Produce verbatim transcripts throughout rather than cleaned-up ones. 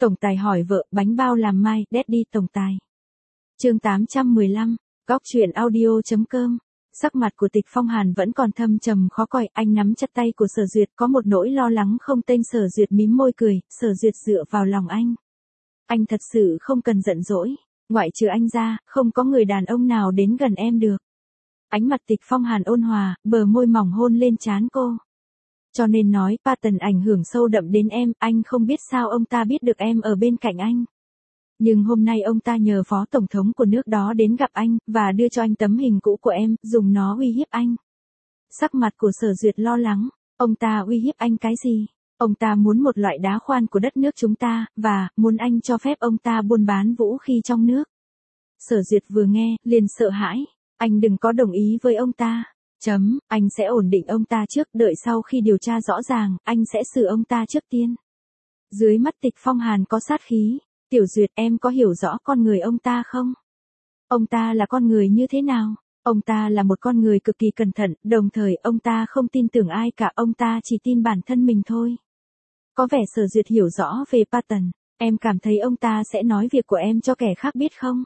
Tổng tài hỏi vợ, bánh bao làm mai, Daddy tổng tài. Chương tám trăm mười lăm, Góc truyện audio.com. Sắc mặt của Tịch Phong Hàn vẫn còn thâm trầm khó coi, anh nắm chặt tay của Sở Duyệt, có một nỗi lo lắng không tên. Sở Duyệt mím môi cười, Sở Duyệt dựa vào lòng anh. Anh thật sự không cần giận dỗi, ngoại trừ anh ra, không có người đàn ông nào đến gần em được. Ánh mặt Tịch Phong Hàn ôn hòa, bờ môi mỏng hôn lên trán cô. Cho nên nói, Patton ảnh hưởng sâu đậm đến em, anh không biết sao ông ta biết được em ở bên cạnh anh. Nhưng hôm nay ông ta nhờ phó tổng thống của nước đó đến gặp anh, và đưa cho anh tấm hình cũ của em, dùng nó uy hiếp anh. Sắc mặt của Sở Duyệt lo lắng, ông ta uy hiếp anh cái gì? Ông ta muốn một loại đá khoan của đất nước chúng ta, và, muốn anh cho phép ông ta buôn bán vũ khí trong nước. Sở Duyệt vừa nghe, liền sợ hãi, anh đừng có đồng ý với ông ta. Chấm, anh sẽ ổn định ông ta trước, đợi sau khi điều tra rõ ràng, anh sẽ xử ông ta trước tiên. Dưới mắt Tịch Phong Hàn có sát khí. Tiểu Duyệt, em có hiểu rõ con người ông ta không? Ông ta là con người như thế nào? Ông ta là một con người cực kỳ cẩn thận, đồng thời ông ta không tin tưởng ai cả, ông ta chỉ tin bản thân mình thôi. Có vẻ Sở Duyệt hiểu rõ về Patton, em cảm thấy ông ta sẽ nói việc của em cho kẻ khác biết không?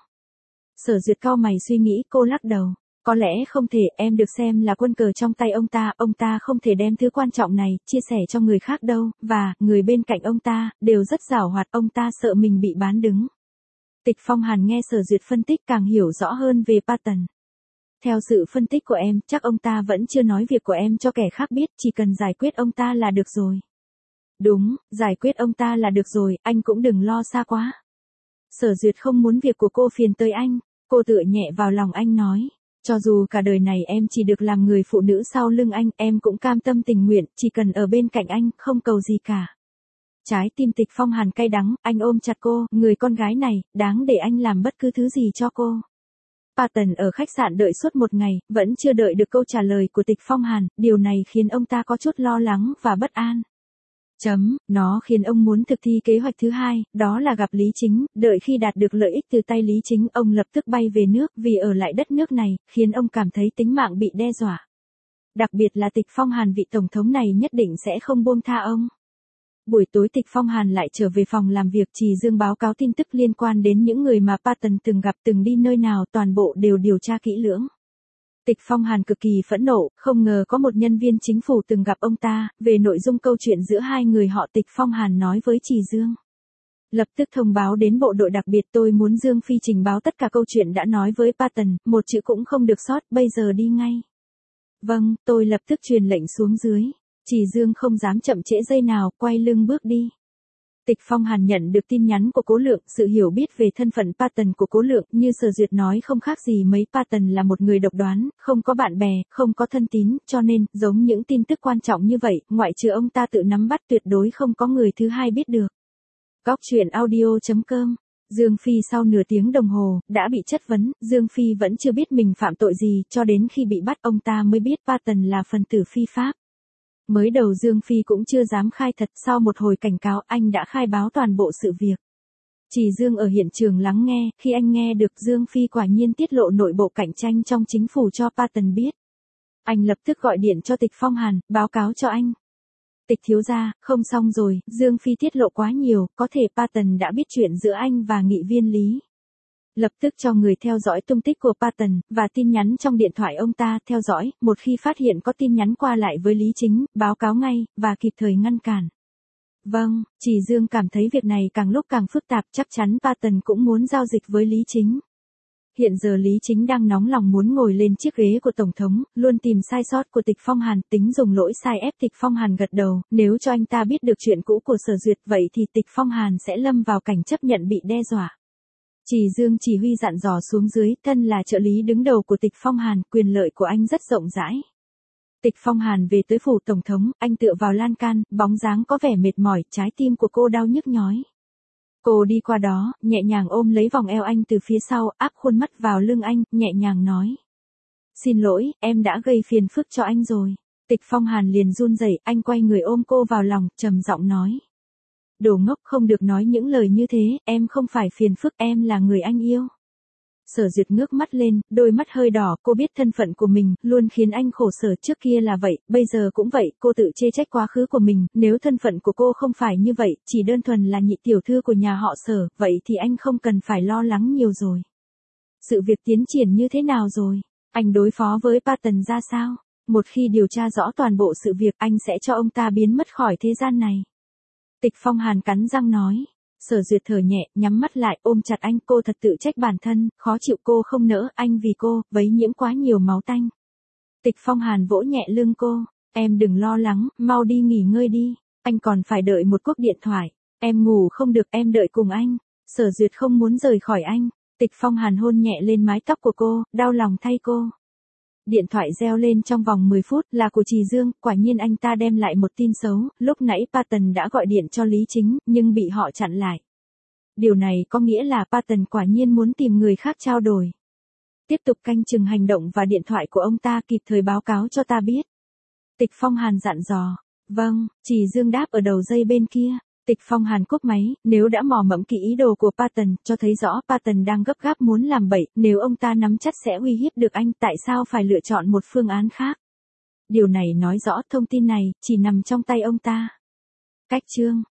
Sở Duyệt cau mày suy nghĩ, cô lắc đầu. Có lẽ không thể, em được xem là quân cờ trong tay ông ta, ông ta không thể đem thứ quan trọng này, chia sẻ cho người khác đâu, và, người bên cạnh ông ta, đều rất giàu hoạt, ông ta sợ mình bị bán đứng. Tịch Phong Hàn nghe Sở Duyệt phân tích càng hiểu rõ hơn về Patton. Theo sự phân tích của em, chắc ông ta vẫn chưa nói việc của em cho kẻ khác biết, chỉ cần giải quyết ông ta là được rồi. Đúng, giải quyết ông ta là được rồi, anh cũng đừng lo xa quá. Sở Duyệt không muốn việc của cô phiền tới anh, cô tựa nhẹ vào lòng anh nói. Cho dù cả đời này em chỉ được làm người phụ nữ sau lưng anh, em cũng cam tâm tình nguyện, chỉ cần ở bên cạnh anh, không cầu gì cả. Trái tim Tịch Phong Hàn cay đắng, anh ôm chặt cô, người con gái này, đáng để anh làm bất cứ thứ gì cho cô. Patton ở khách sạn đợi suốt một ngày, vẫn chưa đợi được câu trả lời của Tịch Phong Hàn, điều này khiến ông ta có chút lo lắng và bất an. Chấm, nó khiến ông muốn thực thi kế hoạch thứ hai, đó là gặp Lý Chính, đợi khi đạt được lợi ích từ tay Lý Chính, ông lập tức bay về nước, vì ở lại đất nước này, khiến ông cảm thấy tính mạng bị đe dọa. Đặc biệt là Tịch Phong Hàn, vị tổng thống này nhất định sẽ không buông tha ông. Buổi tối Tịch Phong Hàn lại trở về phòng làm việc, Trì Dương báo cáo tin tức liên quan đến những người mà Patton từng gặp, từng đi nơi nào, toàn bộ đều điều tra kỹ lưỡng. Tịch Phong Hàn cực kỳ phẫn nộ, không ngờ có một nhân viên chính phủ từng gặp ông ta, về nội dung câu chuyện giữa hai người họ. Tịch Phong Hàn nói với Trì Dương. Lập tức thông báo đến bộ đội đặc biệt, tôi muốn Dương Phi trình báo tất cả câu chuyện đã nói với Patton, một chữ cũng không được sót, bây giờ đi ngay. Vâng, tôi lập tức truyền lệnh xuống dưới. Trì Dương không dám chậm trễ giây nào, quay lưng bước đi. Tịch Phong Hàn nhận được tin nhắn của Cố Lượng, sự hiểu biết về thân phận Patton của Cố Lượng, như Sở Duyệt nói không khác gì mấy. Patton là một người độc đoán, không có bạn bè, không có thân tín, cho nên, giống những tin tức quan trọng như vậy, ngoại trừ ông ta tự nắm bắt, tuyệt đối không có người thứ hai biết được. Góc truyện audio.com. Dương Phi sau nửa tiếng đồng hồ, đã bị chất vấn, Dương Phi vẫn chưa biết mình phạm tội gì, cho đến khi bị bắt ông ta mới biết Patton là phần tử phi pháp. Mới đầu Dương Phi cũng chưa dám khai thật, sau một hồi cảnh cáo, anh đã khai báo toàn bộ sự việc. Trì Dương ở hiện trường lắng nghe, khi anh nghe được Dương Phi quả nhiên tiết lộ nội bộ cạnh tranh trong chính phủ cho Patton biết. Anh lập tức gọi điện cho Tịch Phong Hàn, báo cáo cho anh. Tịch thiếu gia, không xong rồi, Dương Phi tiết lộ quá nhiều, có thể Patton đã biết chuyện giữa anh và nghị viên Lý. Lập tức cho người theo dõi tung tích của Patton, và tin nhắn trong điện thoại ông ta, theo dõi, một khi phát hiện có tin nhắn qua lại với Lý Chính, báo cáo ngay, và kịp thời ngăn cản. Vâng, Trì Dương cảm thấy việc này càng lúc càng phức tạp, chắc chắn Patton cũng muốn giao dịch với Lý Chính. Hiện giờ Lý Chính đang nóng lòng muốn ngồi lên chiếc ghế của Tổng thống, luôn tìm sai sót của Tịch Phong Hàn, tính dùng lỗi sai ép Tịch Phong Hàn gật đầu, nếu cho anh ta biết được chuyện cũ của Sở Duyệt, vậy thì Tịch Phong Hàn sẽ lâm vào cảnh chấp nhận bị đe dọa. Trì Dương chỉ huy dặn dò xuống dưới, thân là trợ lý đứng đầu của Tịch Phong Hàn, quyền lợi của anh rất rộng rãi. Tịch Phong Hàn về tới phủ Tổng thống, anh tựa vào lan can, bóng dáng có vẻ mệt mỏi, trái tim của cô đau nhức nhói. Cô đi qua đó, nhẹ nhàng ôm lấy vòng eo anh từ phía sau, áp khuôn mắt vào lưng anh, nhẹ nhàng nói. Xin lỗi, em đã gây phiền phức cho anh rồi. Tịch Phong Hàn liền run rẩy, anh quay người ôm cô vào lòng, trầm giọng nói. Đồ ngốc, không được nói những lời như thế, em không phải phiền phức, em là người anh yêu. Sở Duyệt ngước mắt lên, đôi mắt hơi đỏ, cô biết thân phận của mình, luôn khiến anh khổ sở, trước kia là vậy, bây giờ cũng vậy, cô tự chê trách quá khứ của mình, nếu thân phận của cô không phải như vậy, chỉ đơn thuần là nhị tiểu thư của nhà họ Sở, vậy thì anh không cần phải lo lắng nhiều rồi. Sự việc tiến triển như thế nào rồi? Anh đối phó với Patton ra sao? Một khi điều tra rõ toàn bộ sự việc, anh sẽ cho ông ta biến mất khỏi thế gian này. Tịch Phong Hàn cắn răng nói. Sở Duyệt thở nhẹ, nhắm mắt lại, ôm chặt anh, cô thật tự trách bản thân, khó chịu cô không nỡ, anh vì cô, vấy nhiễm quá nhiều máu tanh. Tịch Phong Hàn vỗ nhẹ lưng cô, em đừng lo lắng, mau đi nghỉ ngơi đi, anh còn phải đợi một cuộc điện thoại, em ngủ không được, em đợi cùng anh. Sở Duyệt không muốn rời khỏi anh, Tịch Phong Hàn hôn nhẹ lên mái tóc của cô, đau lòng thay cô. Điện thoại reo lên trong vòng mười phút, là của Trì Dương, quả nhiên anh ta đem lại một tin xấu, lúc nãy Patton đã gọi điện cho Lý Chính, nhưng bị họ chặn lại. Điều này có nghĩa là Patton quả nhiên muốn tìm người khác trao đổi. Tiếp tục canh chừng hành động và điện thoại của ông ta, kịp thời báo cáo cho ta biết. Tịch Phong Hàn dặn dò. Vâng, Trì Dương đáp ở đầu dây bên kia. Tịch Phong Hàn cúp máy, nếu đã mò mẫm kỹ ý đồ của Patton, cho thấy rõ Patton đang gấp gáp muốn làm bậy, nếu ông ta nắm chắc sẽ uy hiếp được anh, tại sao phải lựa chọn một phương án khác? Điều này nói rõ thông tin này chỉ nằm trong tay ông ta. Cách chương